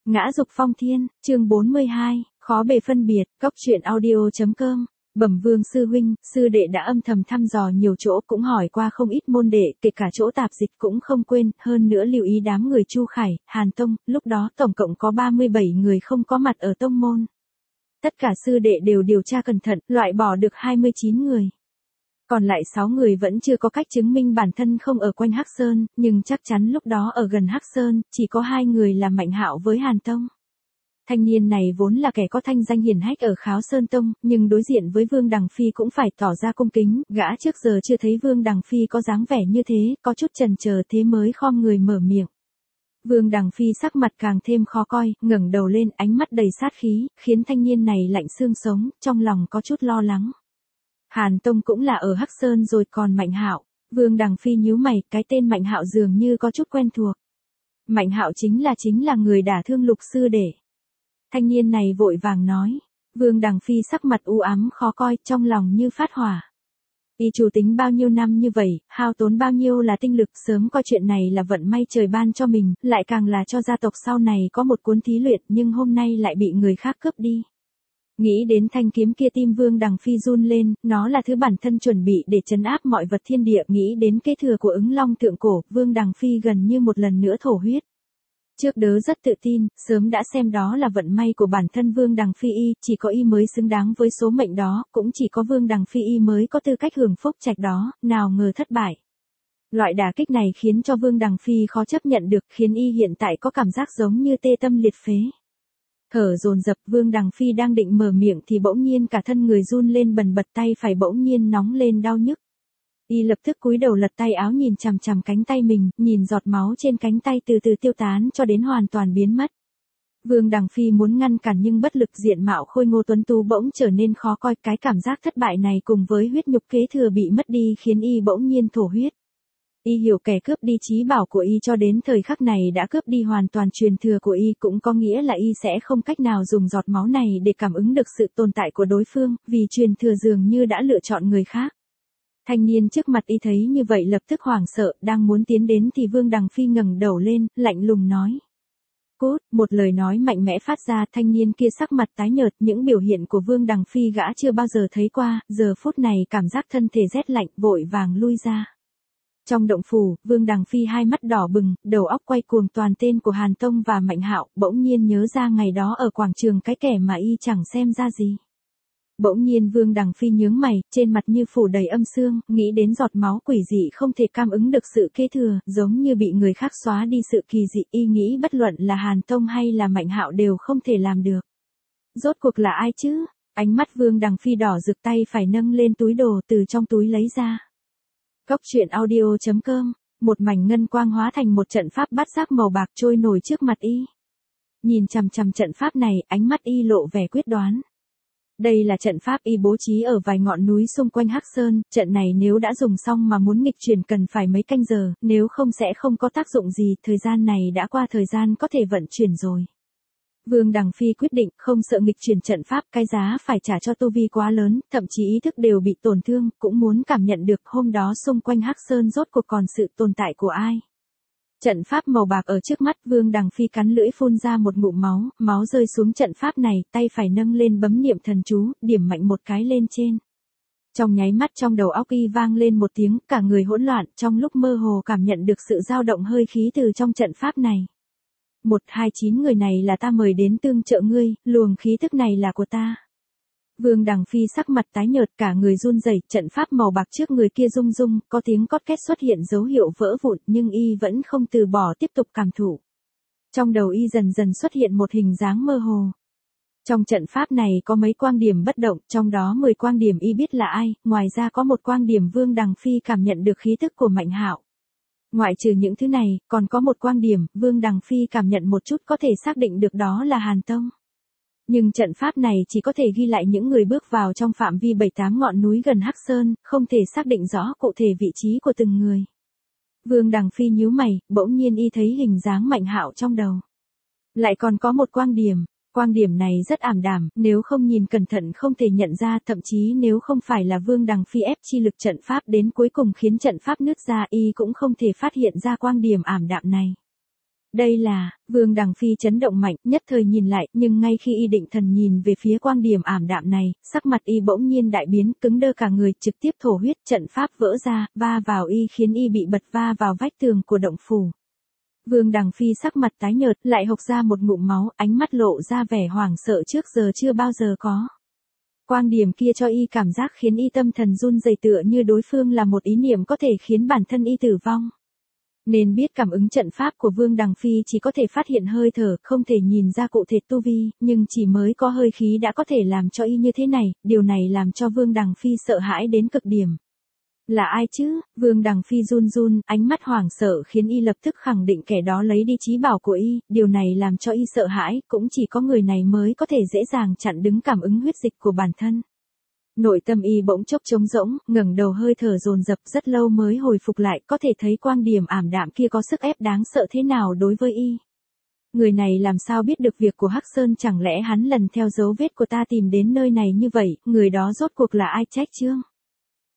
Ngã dục phong thiên, chương 42, khó bề phân biệt, góc truyện audio.com. Bẩm Vương sư huynh, sư đệ đã âm thầm thăm dò nhiều chỗ, cũng hỏi qua không ít môn đệ, kể cả chỗ tạp dịch cũng không quên, hơn nữa lưu ý đám người Chu Khải, Hàn Tông, lúc đó tổng cộng có 37 người không có mặt ở tông môn. Tất cả sư đệ đều điều tra cẩn thận, loại bỏ được 29 người. Còn lại 6 người vẫn chưa có cách chứng minh bản thân không ở quanh Hắc Sơn, nhưng chắc chắn lúc đó ở gần Hắc Sơn, chỉ có 2 người là Mạnh Hạo với Hàn Tông. Thanh niên này vốn là kẻ có thanh danh hiển hách ở Kháo Sơn Tông, nhưng đối diện với Vương Đằng Phi cũng phải tỏ ra cung kính, gã trước giờ chưa thấy Vương Đằng Phi có dáng vẻ như thế, có chút chần chờ thế mới khom người mở miệng. Vương Đằng Phi sắc mặt càng thêm khó coi, ngẩng đầu lên, ánh mắt đầy sát khí, khiến thanh niên này lạnh xương sống, trong lòng có chút lo lắng. Hàn Tông cũng là ở Hắc Sơn rồi, còn Mạnh Hạo. Vương Đằng Phi nhíu mày, cái tên Mạnh Hạo dường như có chút quen thuộc. Mạnh Hạo chính là người đả thương Lục sư đệ. Thanh niên này vội vàng nói. Vương Đằng Phi sắc mặt u ám khó coi, trong lòng như phát hỏa. Y chủ tính bao nhiêu năm như vậy, hao tốn bao nhiêu là tinh lực, sớm coi chuyện này là vận may trời ban cho mình, lại càng là cho gia tộc sau này có một cuốn thí luyện, nhưng hôm nay lại bị người khác cướp đi. Nghĩ đến thanh kiếm kia, tim Vương Đằng Phi run lên, nó là thứ bản thân chuẩn bị để trấn áp mọi vật thiên địa. Nghĩ đến kế thừa của Ứng Long thượng cổ, Vương Đằng Phi gần như một lần nữa thổ huyết. Trước đó rất tự tin, sớm đã xem đó là vận may của bản thân Vương Đằng Phi y, chỉ có y mới xứng đáng với số mệnh đó, cũng chỉ có Vương Đằng Phi y mới có tư cách hưởng phúc trạch đó, nào ngờ thất bại. Loại đả kích này khiến cho Vương Đằng Phi khó chấp nhận được, khiến y hiện tại có cảm giác giống như tê tâm liệt phế. Thở dồn dập, Vương Đằng Phi đang định mở miệng thì bỗng nhiên cả thân người run lên bần bật, tay phải bỗng nhiên nóng lên đau nhức. Y lập tức cúi đầu lật tay áo nhìn chằm chằm cánh tay mình, nhìn giọt máu trên cánh tay từ từ tiêu tán cho đến hoàn toàn biến mất. Vương Đằng Phi muốn ngăn cản nhưng bất lực, diện mạo khôi ngô tuấn tú bỗng trở nên khó coi, cái cảm giác thất bại này cùng với huyết nhục kế thừa bị mất đi khiến y bỗng nhiên thổ huyết. Y hiểu kẻ cướp đi chí bảo của y cho đến thời khắc này đã cướp đi hoàn toàn truyền thừa của y, cũng có nghĩa là y sẽ không cách nào dùng giọt máu này để cảm ứng được sự tồn tại của đối phương, vì truyền thừa dường như đã lựa chọn người khác. Thanh niên trước mặt y thấy như vậy lập tức hoảng sợ, đang muốn tiến đến thì Vương Đằng Phi ngẩng đầu lên, lạnh lùng nói. Cút, một lời nói mạnh mẽ phát ra, thanh niên kia sắc mặt tái nhợt, những biểu hiện của Vương Đằng Phi gã chưa bao giờ thấy qua, giờ phút này cảm giác thân thể rét lạnh, vội vàng lui ra. Trong động phủ, Vương Đằng Phi hai mắt đỏ bừng, đầu óc quay cuồng, toàn tên của Hàn Tông và Mạnh Hạo, bỗng nhiên nhớ ra ngày đó ở quảng trường cái kẻ mà y chẳng xem ra gì. Bỗng nhiên Vương Đằng Phi nhướng mày, trên mặt như phủ đầy âm sương, nghĩ đến giọt máu quỷ dị không thể cảm ứng được sự kế thừa, giống như bị người khác xóa đi sự kỳ dị, y nghĩ bất luận là Hàn Tông hay là Mạnh Hạo đều không thể làm được. Rốt cuộc là ai chứ? Ánh mắt Vương Đằng Phi đỏ rực, tay phải nâng lên túi đồ, từ trong túi lấy ra. Góc truyện audio.com, một mảnh ngân quang hóa thành một trận pháp bát giác màu bạc trôi nổi trước mặt y. Nhìn chằm chằm trận pháp này, ánh mắt y lộ vẻ quyết đoán. Đây là trận pháp y bố trí ở vài ngọn núi xung quanh Hắc Sơn, trận này nếu đã dùng xong mà muốn nghịch chuyển cần phải mấy canh giờ, nếu không sẽ không có tác dụng gì, thời gian này đã qua thời gian có thể vận chuyển rồi. Vương Đằng Phi quyết định không sợ nghịch chuyển trận pháp, cái giá phải trả cho tu vi quá lớn, thậm chí ý thức đều bị tổn thương, cũng muốn cảm nhận được hôm đó xung quanh Hắc Sơn rốt cuộc còn sự tồn tại của ai. Trận pháp màu bạc ở trước mắt, Vương Đằng Phi cắn lưỡi phun ra một ngụm máu, máu rơi xuống trận pháp này, tay phải nâng lên bấm niệm thần chú, điểm mạnh một cái lên trên. Trong nháy mắt trong đầu óc y vang lên một tiếng, cả người hỗn loạn, trong lúc mơ hồ cảm nhận được sự dao động hơi khí từ trong trận pháp này. 129 người này là ta mời đến tương trợ ngươi, luồng khí tức này là của ta. Vương Đằng Phi sắc mặt tái nhợt, cả người run rẩy, trận pháp màu bạc trước người kia rung rung, có tiếng cót két xuất hiện dấu hiệu vỡ vụn, nhưng y vẫn không từ bỏ, tiếp tục cảm thụ. Trong đầu y dần dần xuất hiện một hình dáng mơ hồ. Trong trận pháp này có mấy quang điểm bất động, trong đó 10 quang điểm y biết là ai, ngoài ra có một quang điểm Vương Đằng Phi cảm nhận được khí tức của Mạnh Hạo. Ngoại trừ những thứ này, còn có một quang điểm, Vương Đằng Phi cảm nhận một chút có thể xác định được đó là Hàn Tông. Nhưng trận pháp này chỉ có thể ghi lại những người bước vào trong phạm vi 7-8 ngọn núi gần Hắc Sơn, không thể xác định rõ cụ thể vị trí của từng người. Vương Đằng Phi nhíu mày, bỗng nhiên y thấy hình dáng Mạnh Hạo trong đầu. Lại còn có một quang điểm này rất ảm đạm, nếu không nhìn cẩn thận không thể nhận ra, thậm chí nếu không phải là Vương Đằng Phi ép chi lực trận pháp đến cuối cùng khiến trận pháp nứt ra, y cũng không thể phát hiện ra quang điểm ảm đạm này. Đây là, Vương Đằng Phi chấn động mạnh, nhất thời nhìn lại, nhưng ngay khi y định thần nhìn về phía quang điểm ảm đạm này, sắc mặt y bỗng nhiên đại biến, cứng đơ cả người, trực tiếp thổ huyết, trận pháp vỡ ra, va vào y khiến y bị bật va vào vách tường của động phủ. Vương Đằng Phi sắc mặt tái nhợt, lại hộc ra một ngụm máu, ánh mắt lộ ra vẻ hoảng sợ trước giờ chưa bao giờ có. Quang điểm kia cho y cảm giác khiến y tâm thần run rẩy tựa như đối phương là một ý niệm có thể khiến bản thân y tử vong. Nên biết cảm ứng trận pháp của Vương Đằng Phi chỉ có thể phát hiện hơi thở, không thể nhìn ra cụ thể tu vi, nhưng chỉ mới có hơi khí đã có thể làm cho y như thế này, điều này làm cho Vương Đằng Phi sợ hãi đến cực điểm. Là ai chứ? Vương Đằng Phi run run, ánh mắt hoảng sợ khiến y lập tức khẳng định kẻ đó lấy đi trí bảo của y, điều này làm cho y sợ hãi, cũng chỉ có người này mới có thể dễ dàng chặn đứng cảm ứng huyết dịch của bản thân. Nội tâm y bỗng chốc trống rỗng, ngẩng đầu hơi thở dồn dập rất lâu mới hồi phục lại, có thể thấy quang điểm ảm đạm kia có sức ép đáng sợ thế nào đối với y. Người này làm sao biết được việc của Hắc Sơn, chẳng lẽ hắn lần theo dấu vết của ta tìm đến nơi này như vậy, người đó rốt cuộc là ai? Trách Chương.